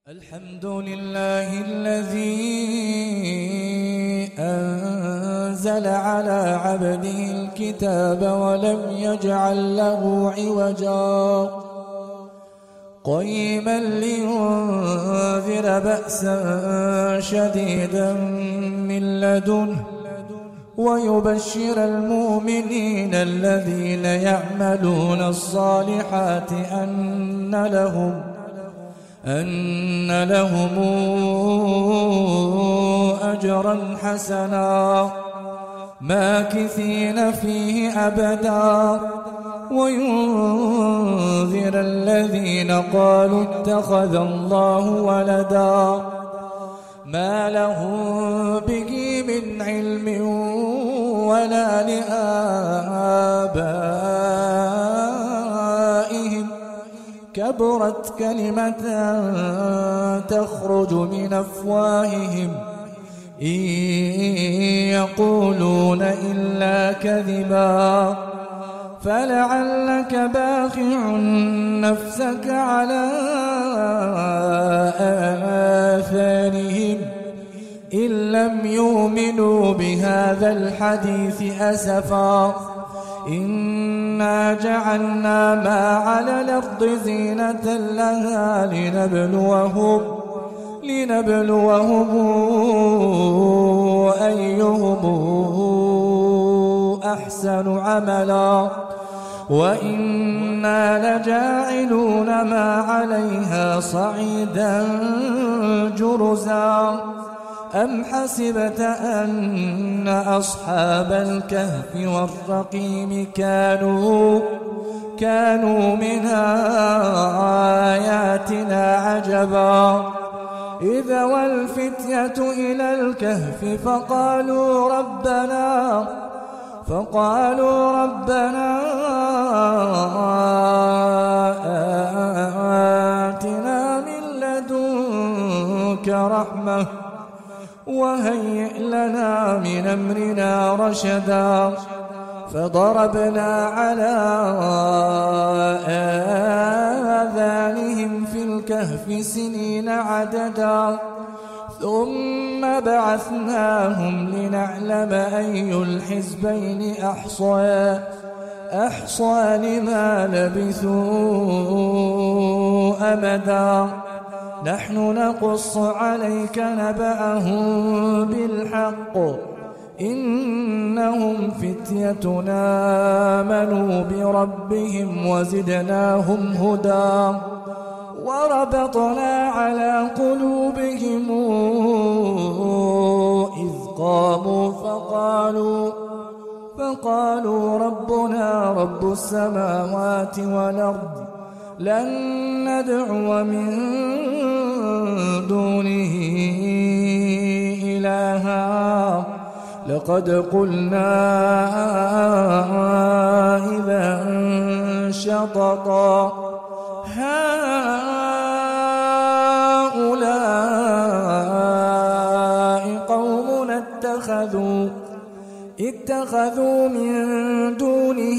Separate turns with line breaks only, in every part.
الحمد لله الذي أنزل على عبده الكتاب ولم يجعل له عوجا قيما لينذر بأسا شديدا من لدنه ويبشر المؤمنين الذين يعملون الصالحات أن لهم أجرا حسنا ماكثين فيه أبدا وينذر الذين قالوا اتخذ الله ولدا ما لهم به من علم ولا لآبائهم كبرت كلمة تخرج من أفواههم إن يقولون إلا كذبا فلعلك باخع نفسك على آثارهم إن لم يؤمنوا بهذا الحديث أسفا إنا جعلنا ما على الأرض زينة لها لنبلوهم أيهم أحسن عملا وإنا لجاعلون ما عليها صعيدا جرزا أم حسبت أن أصحاب الكهف والرقيم كانوا من آياتنا عجبا إذا والفتية إلى الكهف فقالوا ربنا آتنا من لدنك رحمة وهيئ لنا من أمرنا رشدا فضربنا على آذانهم في الكهف سنين عددا ثم بعثناهم لنعلم أي الحزبين أحصى لما لبثوا أمدا نحن نقص عليك نبأهم بالحق إنهم فتيتنا آمنوا بربهم وزدناهم هدى وربطنا على قلوبهم إذ قاموا فقالوا ربنا رب السماوات والأرض لن ندعو من دونه إلها لقد قلنا إذا شططا هؤلاء قوم اتخذوا من دونه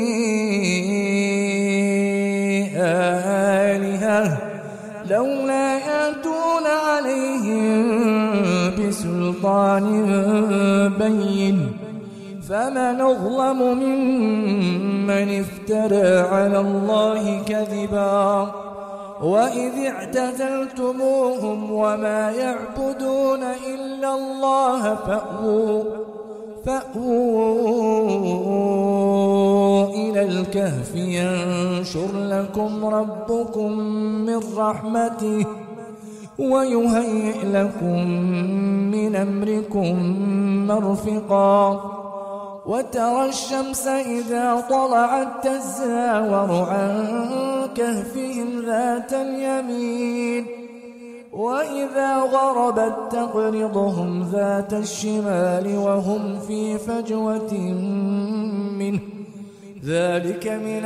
آلهة لولا يأتون عليهم بسلطان بين فمن أظلم ممن افترى على الله كذبا وإذ اعتزلتموهم وما يعبدون إلا الله فأووا إلى الكهف ينشر لكم ربكم من رحمته ويهيئ لكم من أمركم مرفقا وترى الشمس إذا طلعت تزاور عن كهفهم ذات اليمين وإذا غربت تقرضهم ذات الشمال وهم في فجوة منه ذلك من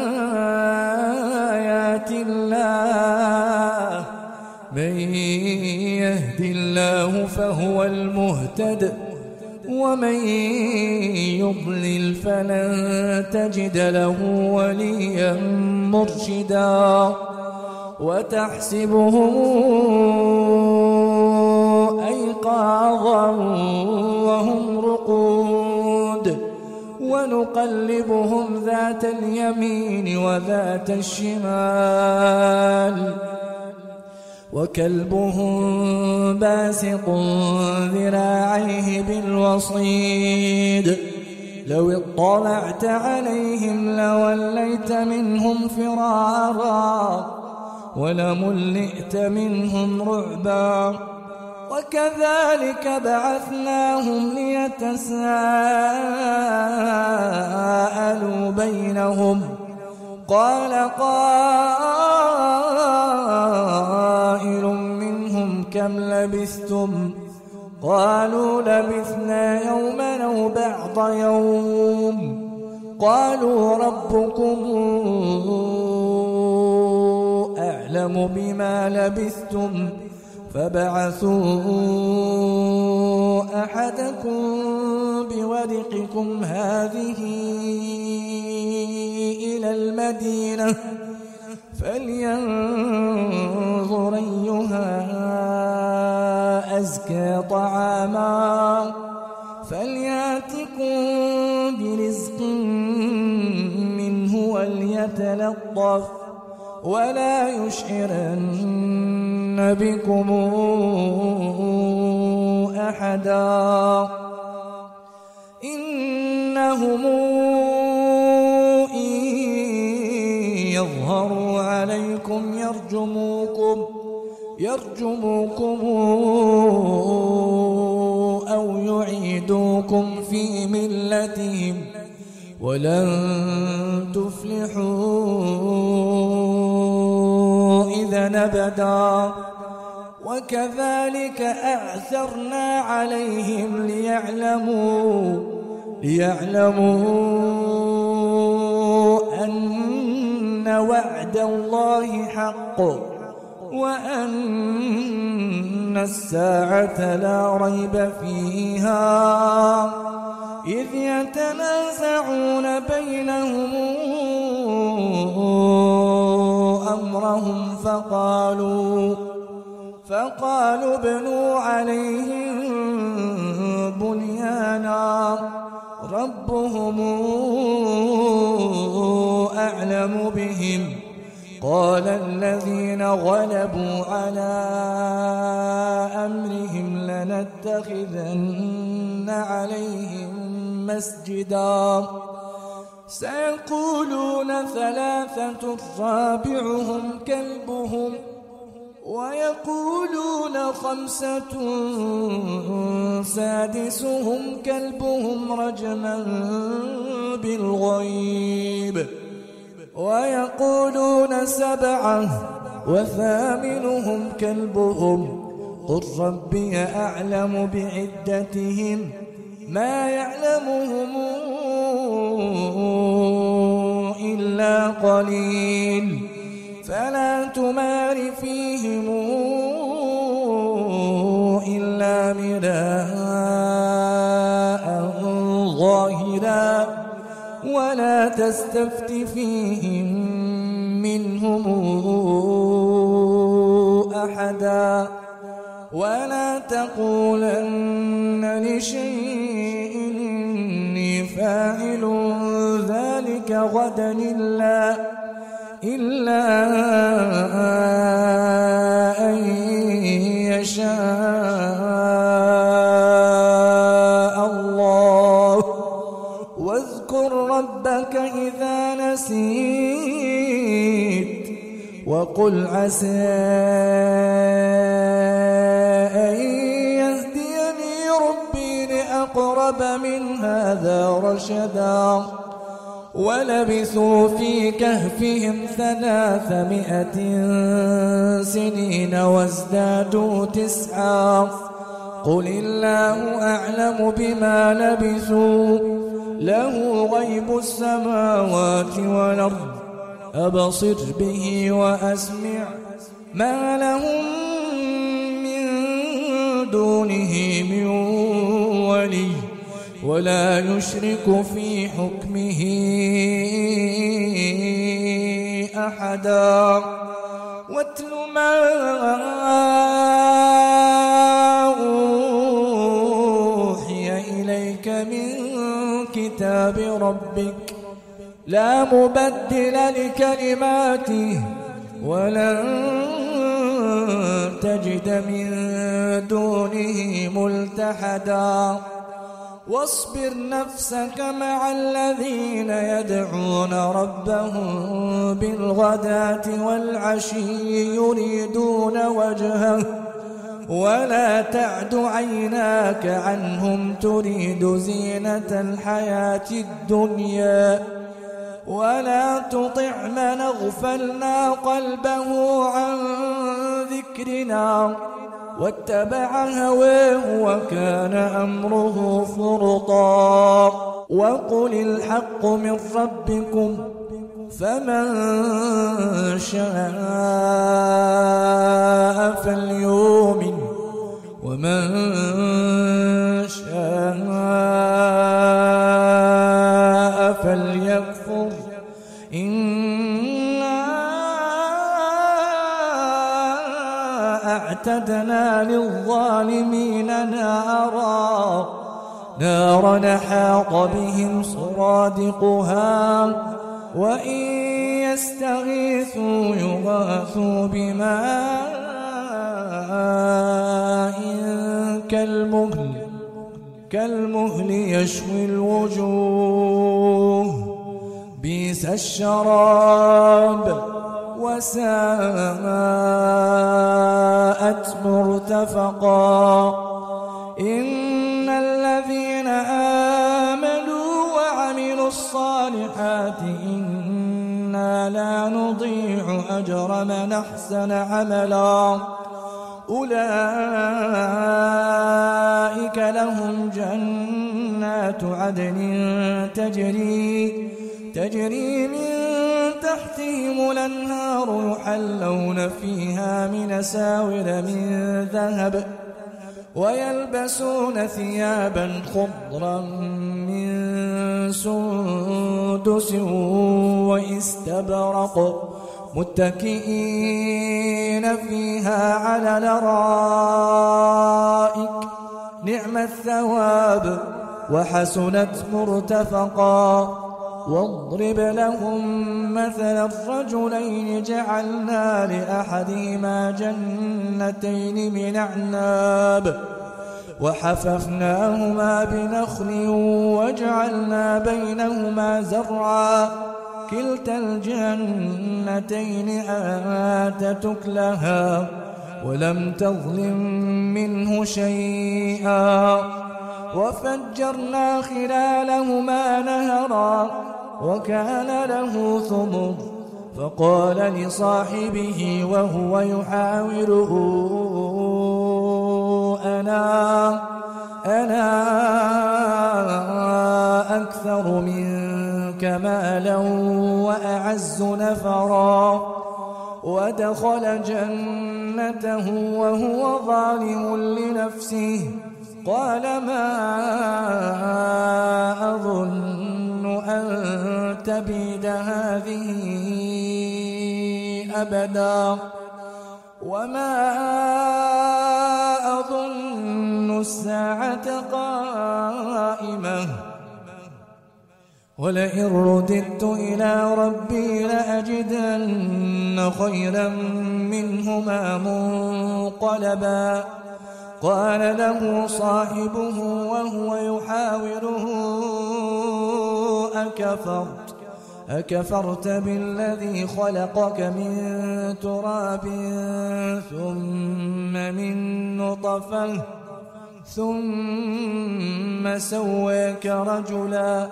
آيات الله من يهد الله فهو المهتد ومن يضلل فلن تجد له وليا مرشدا وتحسبهم أيقاظا وهم رقود ونقلبهم ذات اليمين وذات الشمال وكلبهم باسط ذراعيه بالوصيد لو اطلعت عليهم لوليت منهم فرارا ولملئت منهم رعبا وكذلك بعثناهم ليتساءلوا بينهم قال قائل منهم كم لبثتم قالوا لبثنا يوما أو بعض يوم قالوا ربكم أعلم بما لبثتم فبعثوا أحدكم بورقكم هذه إلى المدينة فلينظر أيها أزكى طعاما فليأتكم برزق منه وليتلطف ولا يشعرن بكم أحدا إنهم إن يظهروا عليكم يرجموكم أو يعيدوكم في ملتهم ولن تفلحوا إذا أبدا وكذلك أعثرنا عليهم ليعلموا أن وعد الله حق وأن الساعة لا ريب فيها إذ يتنازعون بينهم أمرهم فقالوا ابنوا عليهم بنيانا ربهم أعلم بهم قال الذين غلبوا على أمرهم لنتخذن عليهم مسجدا سيقولون ثلاثة رابعهم كلبهم ويقولون خمسة سادسهم كلبهم رجما بالغيب ويقولون سبعة وثامنهم كلبهم قل ربي أعلم بعدتهم ما يعلمهم إلا قليل فلا تمار فيهم إلا مراء ظاهرا ولا تستفت فيهم منهم أحدا ولا تقولن لشيء إني فاعل ذلك غدا إلا أن يشاء الله واذكر ربك إذا نسيت وقل عسى أن يهديني ربي لأقرب من هذا رشدا ولبثوا في كهفهم 300 سنين وازدادوا 9 قل الله أعلم بما لبثوا له غيب السماوات والأرض أبصر به وأسمع ما لهم من دونه من ولي ولا يشرك في حكمه أحدا واتل ما أوحي إليك من كتاب ربك لا مبدل لكلماته ولن تجد من دونه ملتحدا واصبر نفسك مع الذين يدعون ربهم بالغداة والعشي يريدون وجهه ولا تعد عيناك عنهم تريد زينة الحياة الدنيا ولا تطع من اغفلنا قلبه عن ذكرنا واتبع هواه وكان أمره فرطا وقل الحق من ربكم فمن شاء فليؤمن ومن شاء فليكفر أعتدنا للظالمين نارا حاط بهم سرادقها وإن يستغيثوا يغاثوا بماء كالمهل يشوي الوجوه بئس الشراب وساءت مرتفقا إن الذين آمنوا وعملوا الصالحات إنا لا نضيع أجر من أحسن عملا أولئك لهم جنات عدن تجري من تحتهم الأنهار يحلون فيها من أساور من ذهب ويلبسون ثيابا خضرا من سندس واستبرق متكئين فيها على الأرائك نعم الثواب وحسنت مرتفقا واضرب لهم مثل الرجلين جعلنا لأحدهما جنتين من أعناب وحففناهما بنخل وجعلنا بينهما زرعا كلتا الجنتين آتت أكلها ولم تظلم منه شيئا وفجرنا خلالهما نهرا وكان له ثمر فقال لصاحبه وهو يحاوره أنا أكثر منك مالا وأعز نفرا ودخل جنته وهو ظالم لنفسه قال ما أظن أن تبيد هذه أبدا وما أظن الساعة قائمة ولئن رددت إلى ربي لأجدن خيرا منهما منقلبا قال له صاحبه وهو يحاوره أكفرت بالذي خلقك من تراب ثم من نطفة ثم سواك رجلا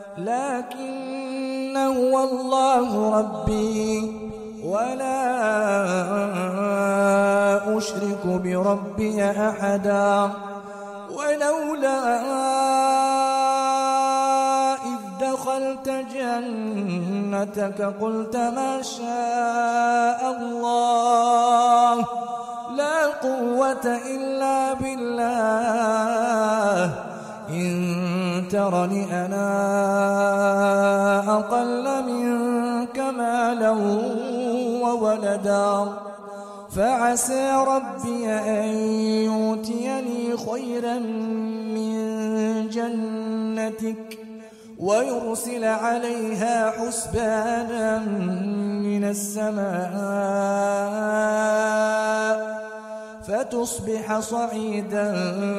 لكن هو الله ربي ولا أشرك بربي أحدا ولولا إذ دخلت جنتك قلت ما شاء الله لا قوة إلا بالله إن ترني أنا أقل منك مالا وولدا فعسى ربي أن يؤتيني خيرا من جنتك ويرسل عليها حسبانا من السماء فتصبح صعيدا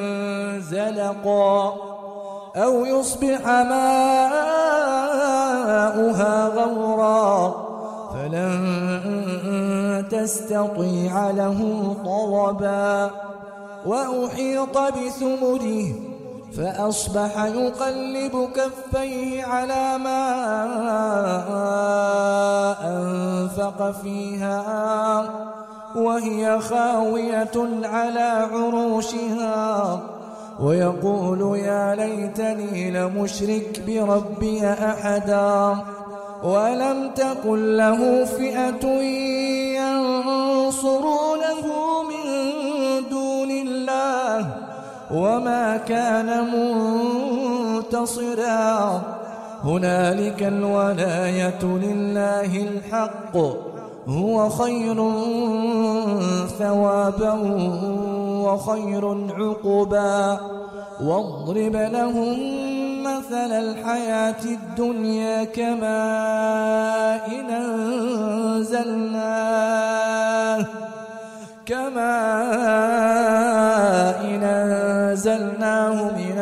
زلقا أو يصبح ماؤها غورا فلن تستطيع له طلبا وأحيط بثمره فأصبح يقلب كفيه على ما أنفق فيها وهي خاوية على عروشها ويقول يا ليتني لمشرك بربي أحدا ولم تكن له فئة ينصرونه من دون الله وما كان منتصرا هنالك الولاية لله الحق هو خير ثوابا وخير عقبا واضرب لهم مثل الحياة الدنيا كماء أنزلناه من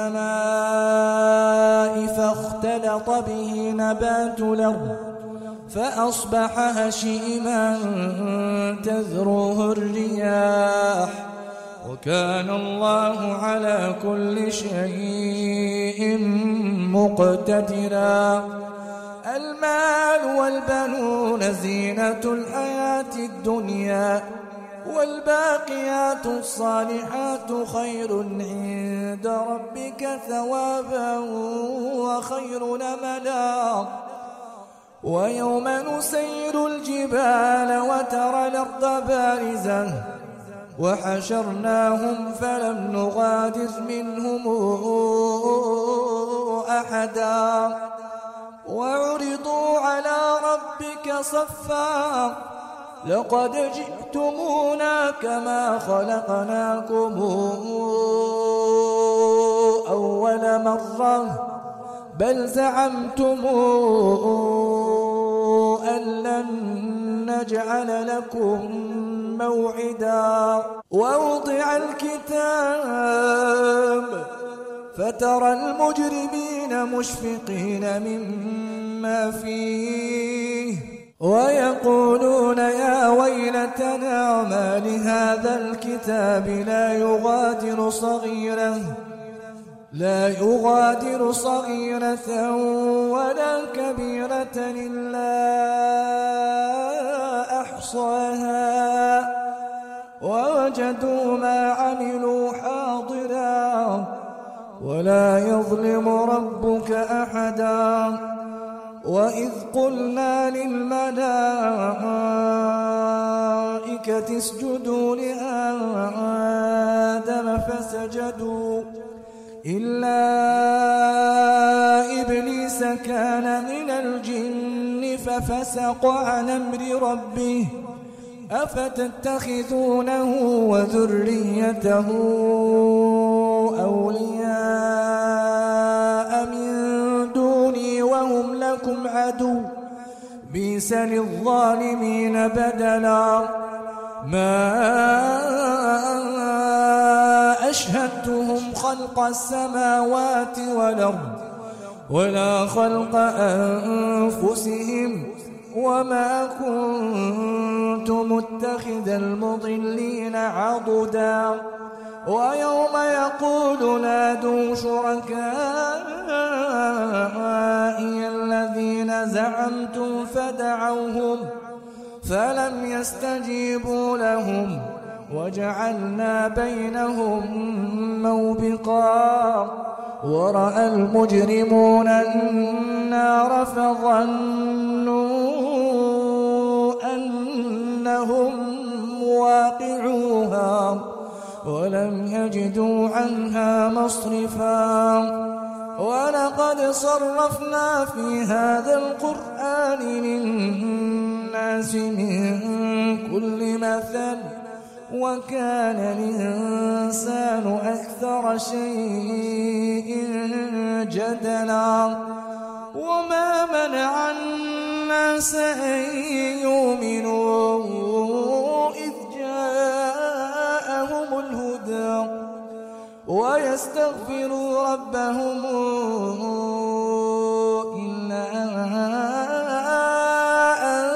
السماء فاختلط به نبات الأرض فأصبح هشيما تذروه الرياح وكان الله على كل شيء مقتدرا المال والبنون زينة الحياة الدنيا والباقيات الصالحات خير عند ربك ثوابا وخير نملا ويوم نسير الجبال وترى الأرض بارزة وحشرناهم فلم نغادر منهم أحدا وعرضوا على ربك صفا لقد جئتمونا كما خلقناكم أول مرة بل زعمتم أن لن نجعل لكم موعدا ووضع الكتاب فترى المجرمين مشفقين مما فيه ويقولون يا ويلتنا ما لهذا الكتاب لا يغادر صغيرة ولا كبيرة إلا أحصاها ووجدوا ما عملوا حاضرا ولا يظلم ربك أحدا وإذ قلنا للملائكة اسجدوا لآدم فسجدوا إلا إبليس كان من الجن ففسق عن أمر ربه أفتتخذونه وذريته أولياء من دوني وهم لكم عدو بئس للظالمين بدلا ما أشهدتهم خلق السماوات والأرض ولا خلق أنفسهم وما كنت متخذ المضلين عضدا ويوم يقول نادوا شركائي الذين زعمتم فدعوهم فلم يستجيبوا لهم وجعلنا بينهم موبقا ورأى المجرمون النار فظنوا أنهم واقعوها ولم يجدوا عنها مصرفا ولقد صرفنا في هذا القرآن للناس الناس من كل مثل وكان الإنسان أكثر شيء جدلا وما منع الناس أن يؤمنوا إذ جاءهم الهدى ويستغفروا ربهم إلا أن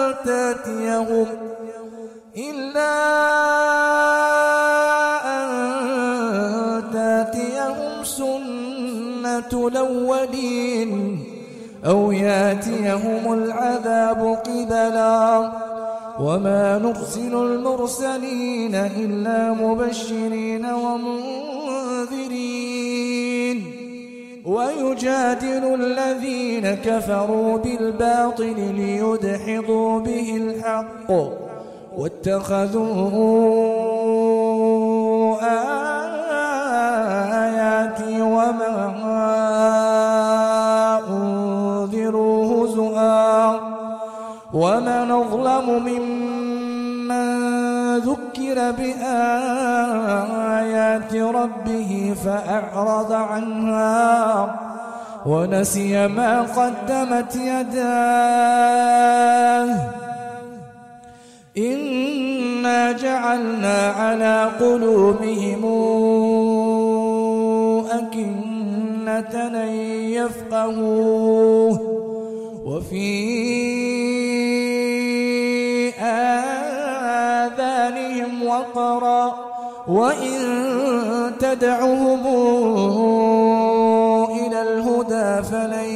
تأتيهم سنة الأولين أو يأتيهم العذاب قبلا وما نرسل المرسلين إلا مبشرين ومنذرين ويجادل الذين كفروا بالباطل ليدحضوا به الحق واتخذوا آياتي وما أنذروا هزؤا ومن أظلم ممن ذكر بآيات ربه فأعرض عنها ونسي ما قدمت يداه إنا جعلنا على قلوبهم أكنة أن يفقهوه وفي آذانهم وقرا وإن تدعهم إلى الهدى فلن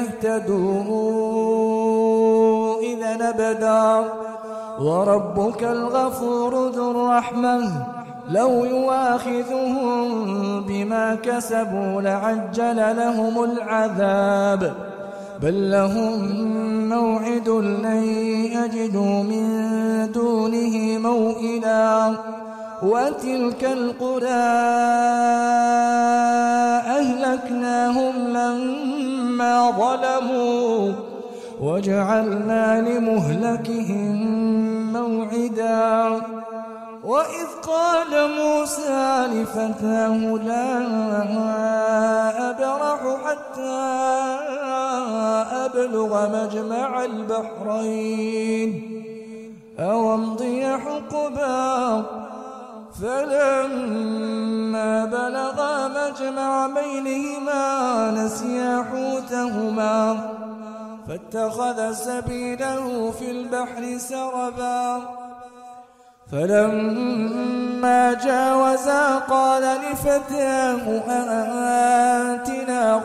يهتدوا إذا أبدا وربك الغفور ذو الرحمة لو يواخذهم بما كسبوا لعجل لهم العذاب بل لهم موعد لن يجدوا من دونه موئلا وتلك القرى أهلكناهم لما ظلموا وجعلنا لمهلكهم موعدا وإذ قال موسى لفتاه لا أبرح حتى أبلغ مجمع البحرين أو أمضي حقبا فلما بلغا مجمع بينهما نسيا حوتهما فاتخذ سبيله في البحر سربا فلما جاوزا قال لفتاه آتنا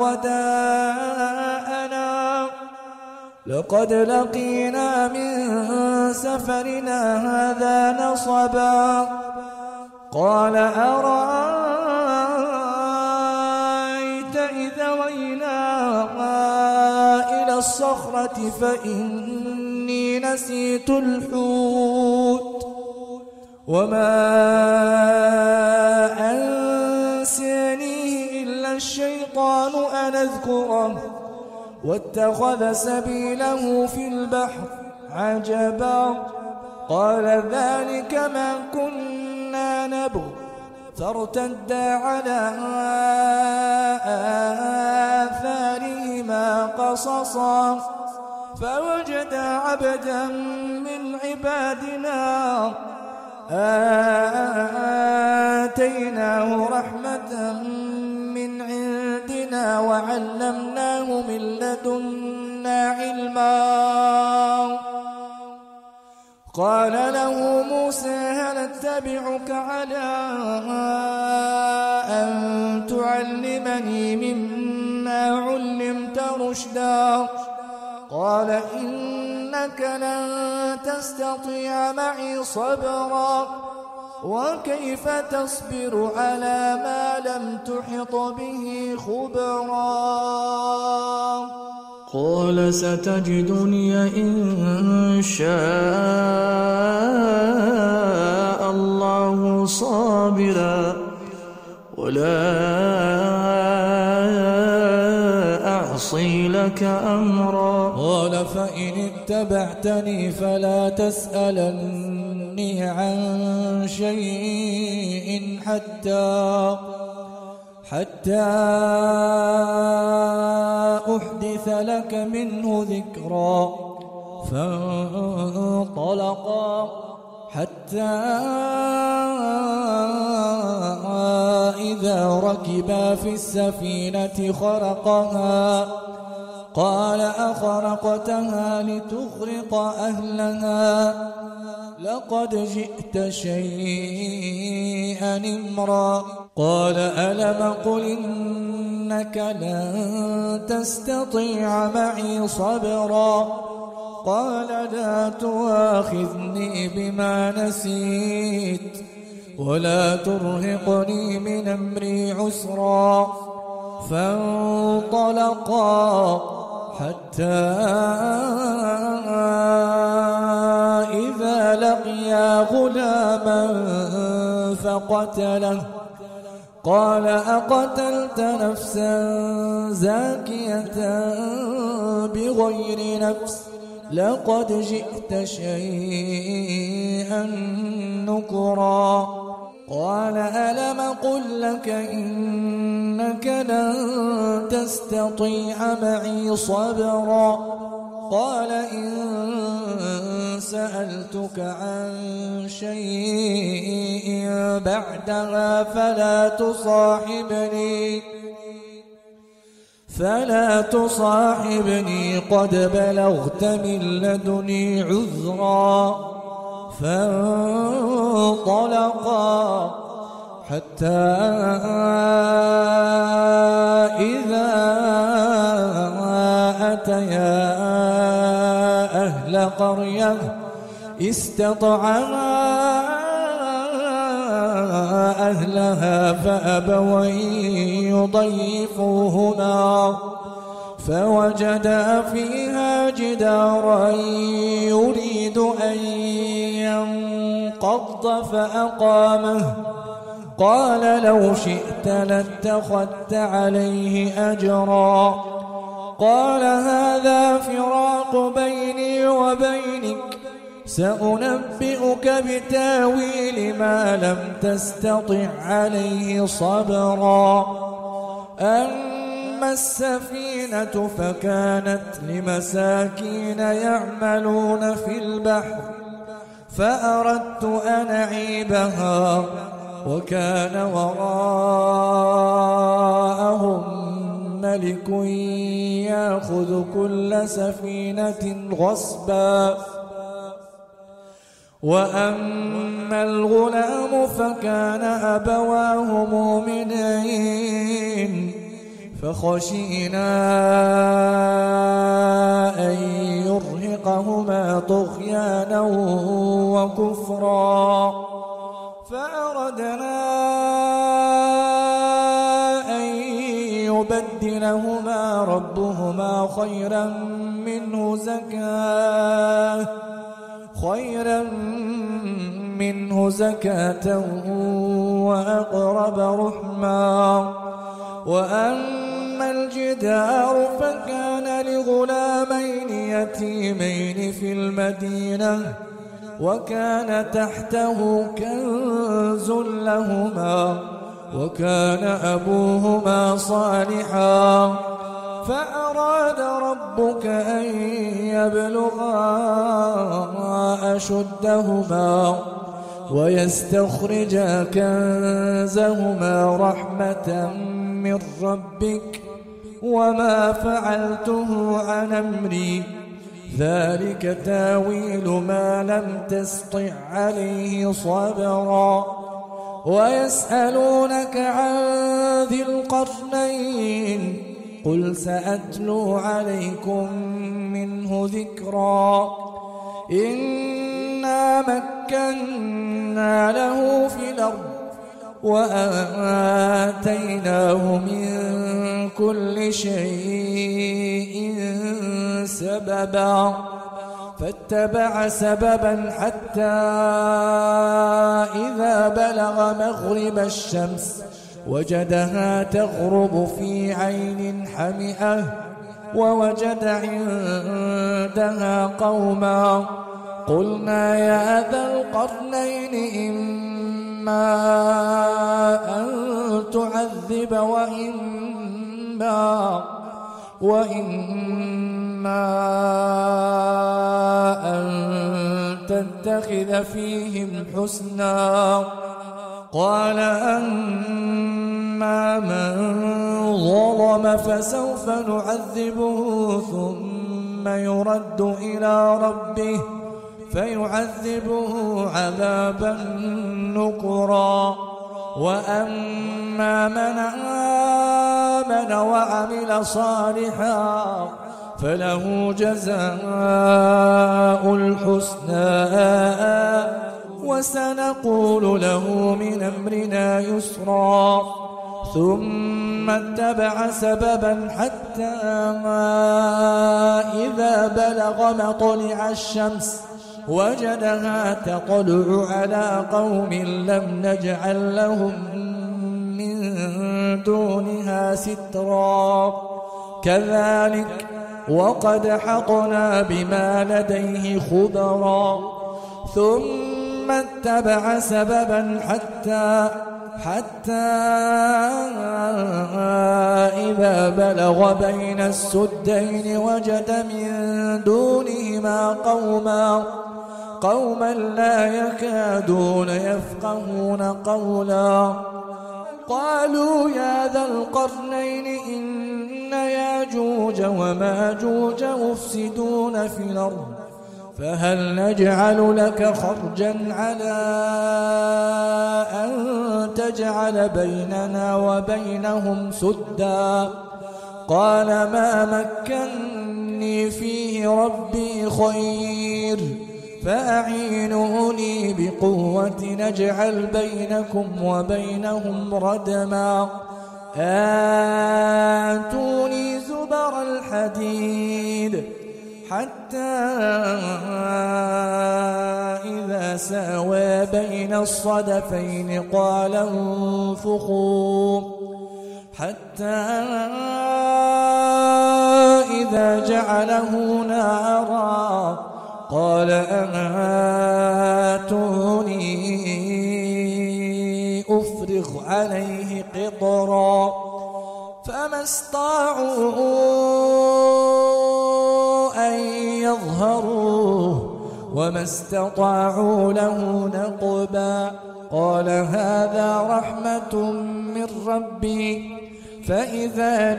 غداءنا لقد لقينا من سفرنا هذا نصبا قال أرأيت إذا وينا إلى الصخرة فإني نسيت الحوت وما أنسانيه إلا الشيطان أن أذكره واتخذ سبيله في البحر عجبا قال ذلك ما كنا نبغي فارتدا على آثارهما قصصا فوجدا عبدا من عبادنا آتيناه رحمة من عندنا وعلمناه من لدنا علما قال له موسى هل اتبعك على أن تعلمني مما علمت رشدا قال إنك لن تستطيع معي صبرا وكيف تصبر على ما لم تحط به خبرا
قال ستجدني إن شاء الله صابرا ولا أحصي لك أمرا
قال فإن اتبعتني فلا تسألني عن شيء حتى أحدث لك منه ذكرا فانطلقا حتى إذا ركبا في السفينة خرقها قال أخرقتها لتغرق أهلها لقد جئت شيئا إمرا قال ألم قل إنك لن تستطيع معي صبرا قال لا تؤاخذني بما نسيت ولا ترهقني من أمري عسرا فانطلقا حتى إذا لقيا غلاما فقتله قال أقتلت نفسا زاكية بغير نفس لقد جئت شيئا نكرا قال ألم قل لك إنك لن تستطيع معي صبرا قال إن سألتك عن شيء بعدها فلا تصاحبني قد بلغت من لدني عذرا فانطلقا حتى إذا أتيا أهل قرية استطعما أهلها فأبوا يضيفوهما فوجدا فيها جدارا يريد أن ينقض فأقامه قال لو شئت لاتخذت عليه أجرا قال هذا فراق بيني وبينك سأنبئك بتاويل ما لم تستطع عليه صبرا أما السفينة فكانت لمساكين يعملون في البحر فأردت أن أعيبها وكان وراءهم ملك يأخذ كل سفينة غصبا وأما الغلام فكان أبواه مؤمنين فخشينا أن يرهقهما طغيانا وكفرا فأردنا أن يبدلهما ربهما خيرا منه زكاة وأقرب رحما وأما الجدار فكان لغلامين يتيمين في المدينة وكان تحته كنز لهما وكان أبوهما صالحا فأراد ربك أن يبلغا أشدهما ويستخرجا كنزهما رحمة من ربك وما فعلته عن أمري ذلك تاويل ما لم تسطع عليه صبرا ويسألونك عن ذي القرنين قل سأتلو عليكم منه ذكرا إنا مكنا له في الأرض وآتيناه من كل شيء سببا فاتبع سببا حتى إذا بلغ مغرب الشمس وجدها تغرب في عين حمئة ووجد عندها قوما. قلنا يا ذا القرنين إما أن تعذب وإما أن تتخذ فيهم حسنا. قال أما من ظلم فسوف نعذبه ثم يرد إلى ربه فيعذبه عذابا نكرا. وأما من آمن وعمل صالحا فله جزاء الحسنى وسنقول له من أمرنا يسرا. ثم اتبع سببا حتى إذا بلغ مطلع الشمس وجدها تطلع على قوم لم نجعل لهم من دونها سترا. كذلك وقد حقنا بما لديه خبرا. ثم اتبع سببا حتى إذا بلغ بين السدين وجد من دونهما قوما لا يكادون يفقهون قولا. قالوا يا ذا القرنين إن ياجوج وماجوج مفسدون في الأرض فهل نجعل لك خرجا على أن تجعل بيننا وبينهم سدا. قال ما مكني فيه ربي خير فأعينوني بقوة نجعل بينكم وبينهم ردما. آتوني زبر الحديد حتى إذا ساوى بين الصدفين قال انفخوا حتى إذا جعله نارا قال آتوني أفرغ عليه قطرا. فما استطاعوا أن يظهروه وما استطاعوا له نقبا. قال هذا رحمة من ربي فإذا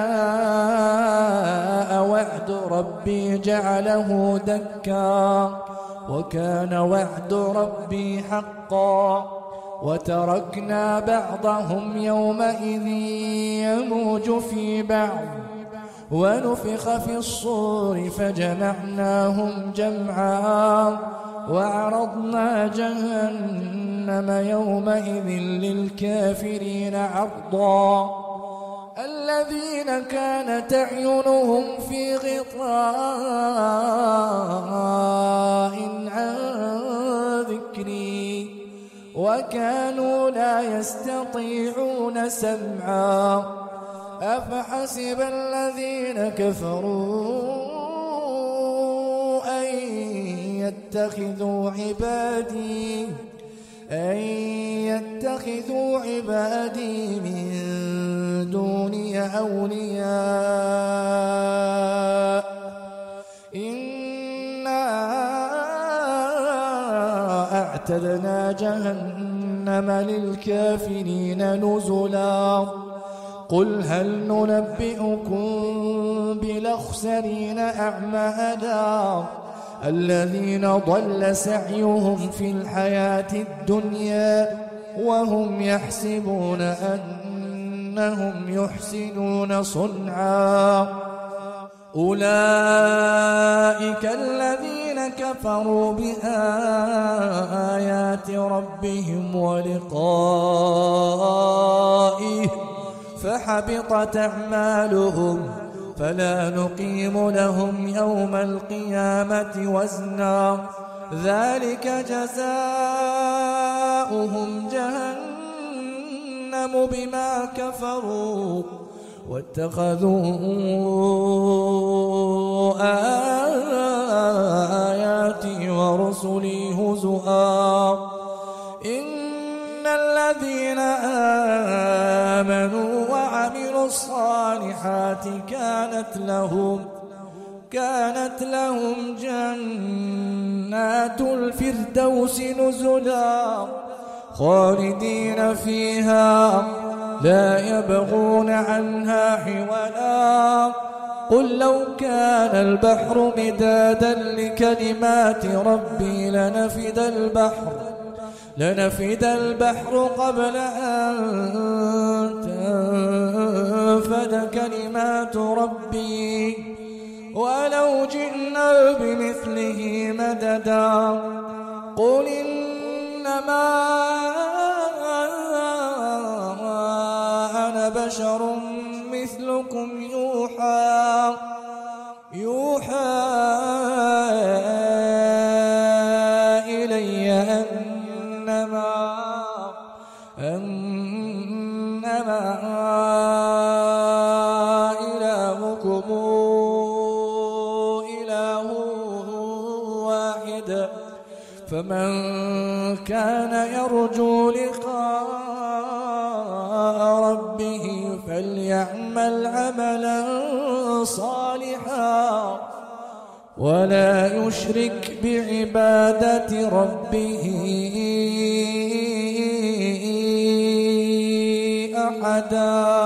جاء وعد ربي جعله دكا وكان وعد ربي حقا. وتركنا بعضهم يومئذ يموج في بعض ونفخ في الصور فجمعناهم جمعا وعرضنا جهنم يومئذ للكافرين عرضا. الذين كانت أعينهم في غطاء عن ذكري وكانوا لا يستطيعون سمعا. أفحسب الذين كفروا أن يتخذوا عبادي من دوني أولياء إنا أعتدنا جهنم للكافرين نزلا. قل هل ننبئكم بالأخسرين أعمالا الذين ضل سعيهم في الحياة الدنيا وهم يحسبون أنهم يحسنون صنعا. أولئك الذين كفروا بآيات ربهم ولقائه فحبطت أعمالهم فلا نقيم لهم يوم القيامة وزنا. ذلك جزاؤهم جهنم بما كفروا واتخذوا آياتي ورسلي هزؤا إن الذين آمنوا وعملوا الصالحات كانت لهم جنات الفردوس نزلا خالدين فيها لا يبغون عنها حولا قل لو كان البحر مدادا لكلمات ربي لنفد البحر قبل أن تنفد كلمات ربي ولو جئنا بمثله مددا قل إنما أنا بشر مثلكم يوحى إلي أنما إلهكم إله واحد فمن كان يرجو لقاء ربه فليعمل عملا صالحا ولا يشرك بعبادة ربه أحدا.